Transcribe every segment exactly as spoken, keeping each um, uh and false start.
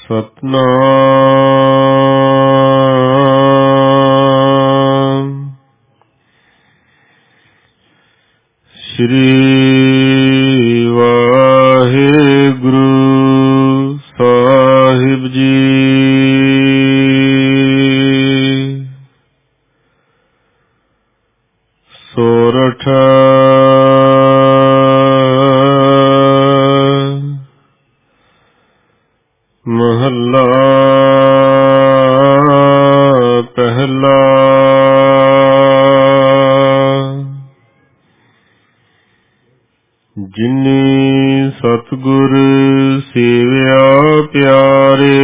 ਸਤਨਾਮ ਸ਼੍ਰੀ ਵਾਹਿਗੁਰੂ ਸਾਹਿਬ ਜੀ। ਸੋਰਠ ਮਹੱਲਾ ਪਹਿਲਾ। ਜਿਨੀ ਸਤਿਗੁਰ ਸੇਵਿਆ ਪਿਆਰੇ,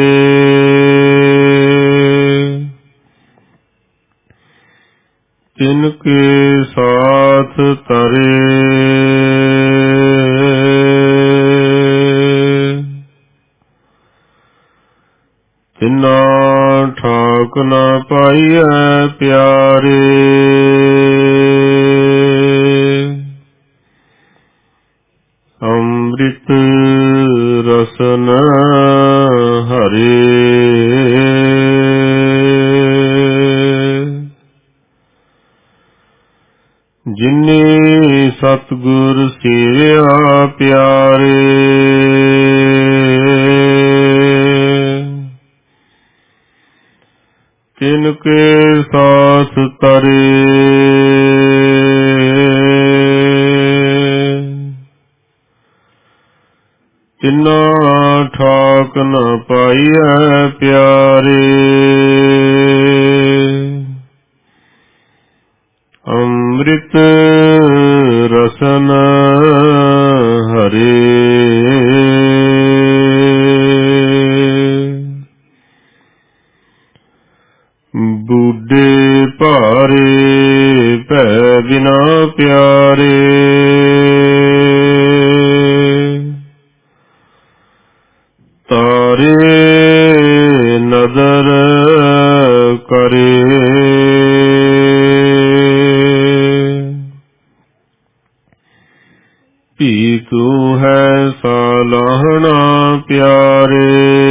ਤਿਨ ਕੇ ਸਾਥ ਤਰੇ। ਤਿਨਾ ਠਾਕ ਨ ਪਾਈਐ ਪਿਆਰੇ, ਅੰਮ੍ਰਿਤ ਰਸਨ ਹਰੇ। ਜਿਨੇ ਸਤਿਗੁਰ ਸੇਵਿਆ ਪਿਆਰੇ, ਤਿਨ ਕੇ ਸਾਥ ਤਰੇ। ਤਿਨਾ ਠਾਕ ਨ ਪਾਈਐ ਪਿਆਰੇ, ਅੰਮ੍ਰਿਤ ਰਸਨ ਹਰੇ। ਬੁੱਢੇ ਭਾਰੇ ਭੈ ਬਿਨਾ ਪਿਆਰੇ, ਤਾਰੇ ਨਦਰ ਕਰੇ। ਭੀ ਤੂੰ ਹੈ ਸਾਲਾਹਣਾ ਪਿਆਰੇ,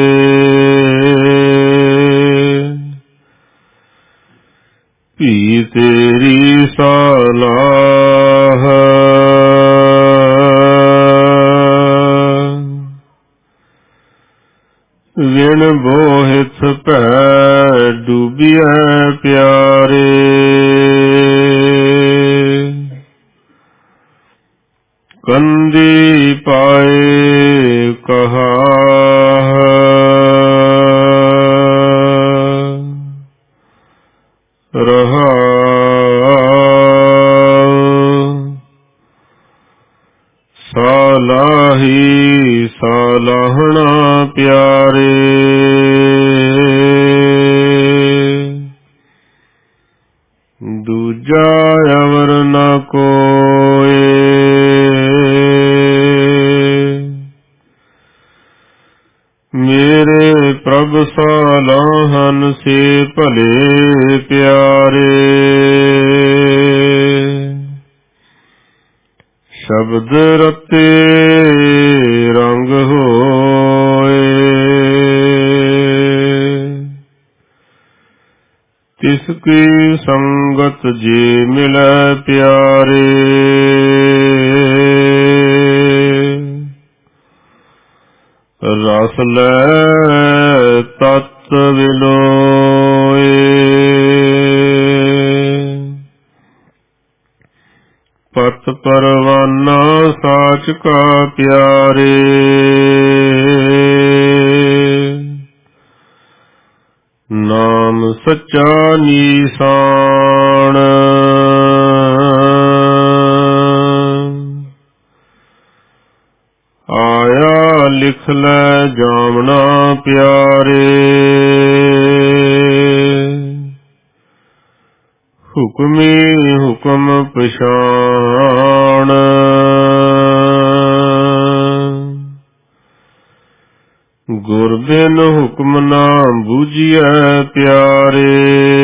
ਭੀ ਤੇਰੀ ਸਾਲਾਹ। ਵਿਣ ਬੋਹਿਥ ਭੈ ਡੂਬੀਐ ਪਿਆਰੇ, ਕੰਦੀ ਪਾਏ ਕਹਾ। ਸਾਲਾਹੀ ਸਾਲਾਹਣਾ ਪਿਆਰੇ, ਦੂਜਾ ਅਵਰ ਨ ਕੋਇ। ਮੇਰੇ ਪ੍ਰਭ ਸਾਲਾਹਨ ਸੇ ਭਲੇ ਪਿਆਰੇ, ਸ਼ਬਦ ਰਤੇ ਰੰਗ ਹੋਏ। ਤਿਸ ਕੀ ਸੰਗਤ ਜੇ ਮਿਲੈ ਪਿਆਰੇ, ਰਸ ਲੈ ਤਤ ਵਿਲੋਏ। ਪਤ ਪਰਵਾਨਾ ਸਾਚ ਕਾ ਪਿਆਰੇ, ਨਾਮ ਸੱਚਾ ਨੀਸਾਨ। ਆਇਆ ਲਿਖ ਲੈ ਜਾਵਣਾ ਪਿਆਰੇ, ਹੁਕਮੀ ਹੁਕਮ ਪਛਾਣ। ਗੁਰ ਬਿਨ ਹੁਕਮ ਨਾ ਬੂਝੀਐ ਪਿਆਰੇ,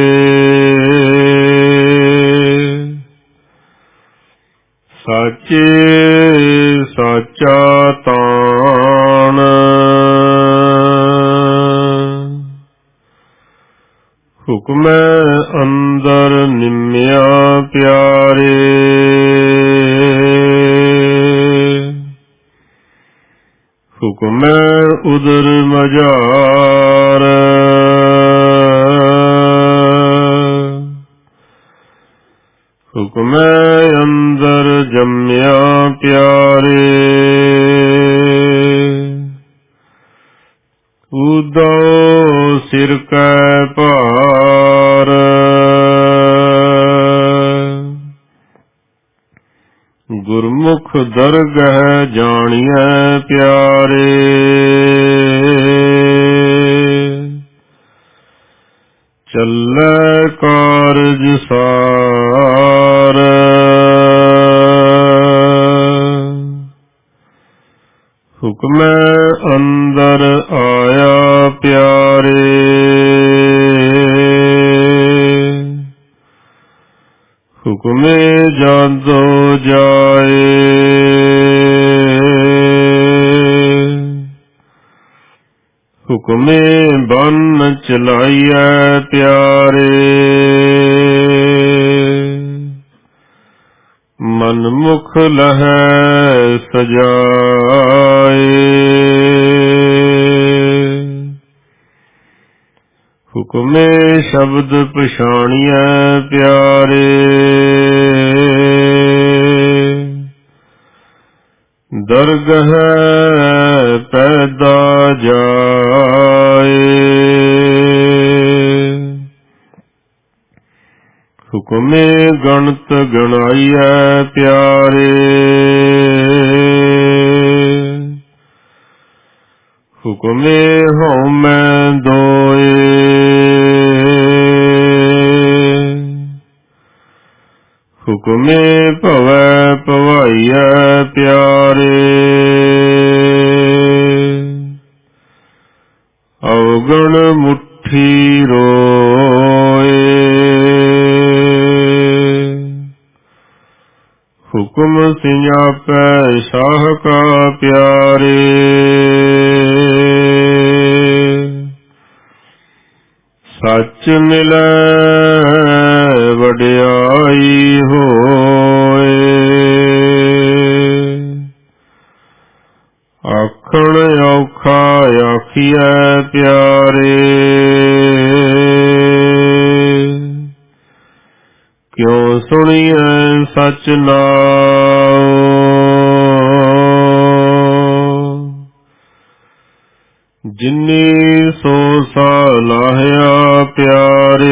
ਸਾਚੇ ਸਾਚਾ ਤਾਣ। ਹੁਕਮੈ ਅੰਦਰ ਨਿਮਿਆ ਪਿਆਰੇ, ਹੁਕਮੈ ਉਦਰ ਮਝਾਰ, ਹੁਕਮੈ ਅੰਦਰ ਜੰਮਿਆ ਪਿਆਰੇ, ਊਦੋ ਸਿਰ ਕੈ ਭਾਰ, ਗੁਰਮੁਖ ਦਰਗਹਿ ਜਾਣੀਐ ਪਿਆਰੇ, ਚੱਲੈ ਕਾਰਜ ਸਾਰ, ਹੁਕਮੈ ਅੰਦਰ ਆਇਆ ਪਿਆਰੇ, ਹੁਕਮੇ ਜਾਂਦੋ ਜਾਏ, ਹੁਕਮੇ ਬੰਨ ਚਲਾਈਐ ਪਿਆਰੇ, ਮਨ ਮੁਖ ਲਹੈ ਸਜਾਏ, ਹੁਕਮੇ ਸ਼ਬਦ ਪਛਾਣੀਐ ਪਿਆਰੇ, ਦਰਗਹਿ ਪੈਦਾ ਜਾਏ, ਹੁਕਮੇ ਗਣਤ ਗਣਾਈਐ ਪਿਆਰੇ, ਹੁਕਮੇ ਹਉਮੈ ਦੋਏ, ਹੁਕਮੇ ਭਵੈ ਭਵਾਈਐ ਪਿਆਰੇ, ਅਵਗਣ ਮੁਠੀ ਰੋਏ, ਹੁਕਮ ਸਿਆਪੈ ਸ਼ਾਹ ਕਾ ਪਿਆਰੇ, ਸੱਚ ਮਿਲੈ ਵਡਿਆਈ ਹੋਏ, ਆਖਣ ਔਖਾ ਆਖੀਐ ਪਿਆਰੇ, ਕਿਉ ਸੁਣੀਐ ਸਚ ਨਾਉ, ਜਿਨੀ ਸੋ ਸਲਾਹਿਆ ਪਿਆਰੇ,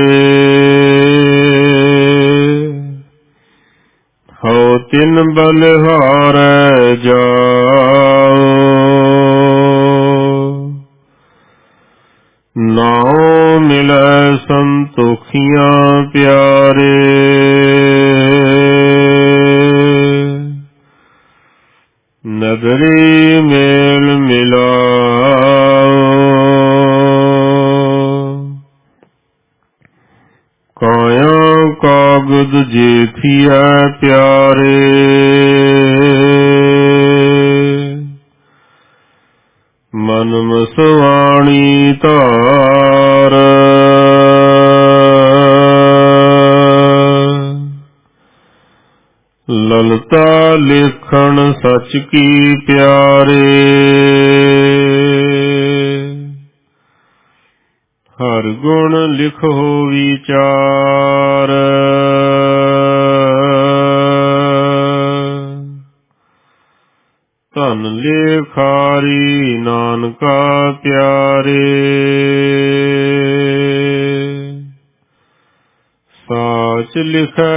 ਹਉ ਤਿਨ ਬਲਿਹਾਰੈ ਜਾਉ, ਨਾਉ ਮਿਲੈ ਸੰਤੋਖੀਆਂ ਪਿਆਰੇ, ਨਦਰੀ ਮੇਲ ਮਿਲਾਉ, ਕਾਇਆ ਕਾਗਦ ਜੇਠੀਐ ਪਿਆਰੇ, ਮਨ ਮਸਵਾਣੀ ਧਾਰ, ਲਲਤਾ ਲਿਖਣ ਸਚ ਕੀ ਪਿਆਰੇ, ਹਰ ਗੁਣ ਲਿਖੋ ਵਿਚਾਰ, ਧਨ ਲੇਖਾਰੀ ਨਾਨਕਾ ਪਿਆਰੇ, ਸਾਚ ਲਿਖੈ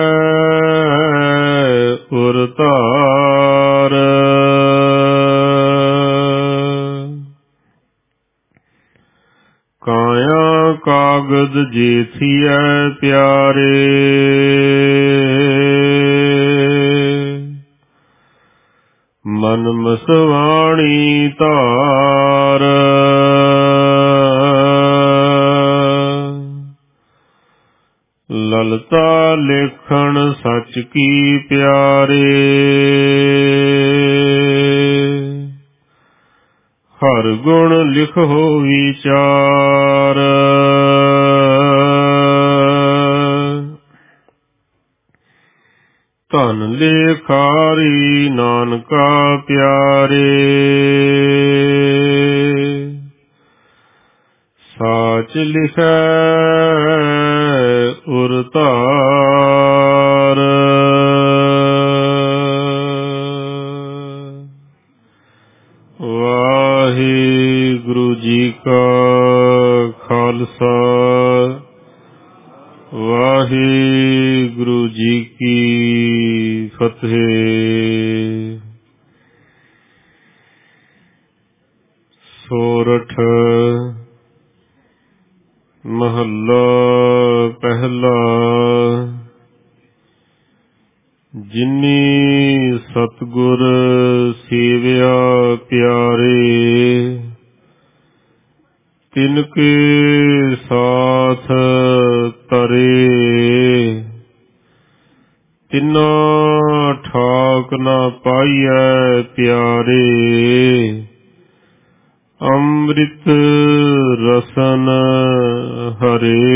ਉਰ ਧਾਰ, ਕਾਇਆ ਕਾਗਦ ਜੇਠੀਐ ਪਿਆਰੇ, ਮਨ ਮਸਵਾਣੀ ਧਾਰ, ਲਲਤਾ ਲੇਖਣ ਸਚ ਕੀ ਪਿਆਰੇ, ਹਰ ਗੁਣ ਲਿਖੋ ਵਿਚਾਰ, ਧਨ ਲੇਖਾਰੀ ਨਾਨਕਾ ਪਿਆਰੇ। ਸਾਚ ਲਿਖੈ ਉਰ ਧਾਰ। ਵਾਹਿਗੁਰੂ ਜੀ ਕਾ ਖਾਲਸਾ ਵਾਹਿਗੁਰੂ ਜੀ ਕੀ ਫਤਿਹ। ਸੋਰਠ ਮਹੱਲਾ ਪਹਿਲਾ। ਜਿਨੀ ਸਤਿਗੁਰ ਸੇਵਿਆ ਪਿਆਰੇ, ਤਿਨ ਕੇ ਸਾਥ ਤਰੇ। ਤਿਨਾ ਠਾਕ ਨਾ ਪਾਈਐ ਪਿਆਰੇ, ਅੰਮ੍ਰਿਤ ਰਸਨ ਹਰੇ।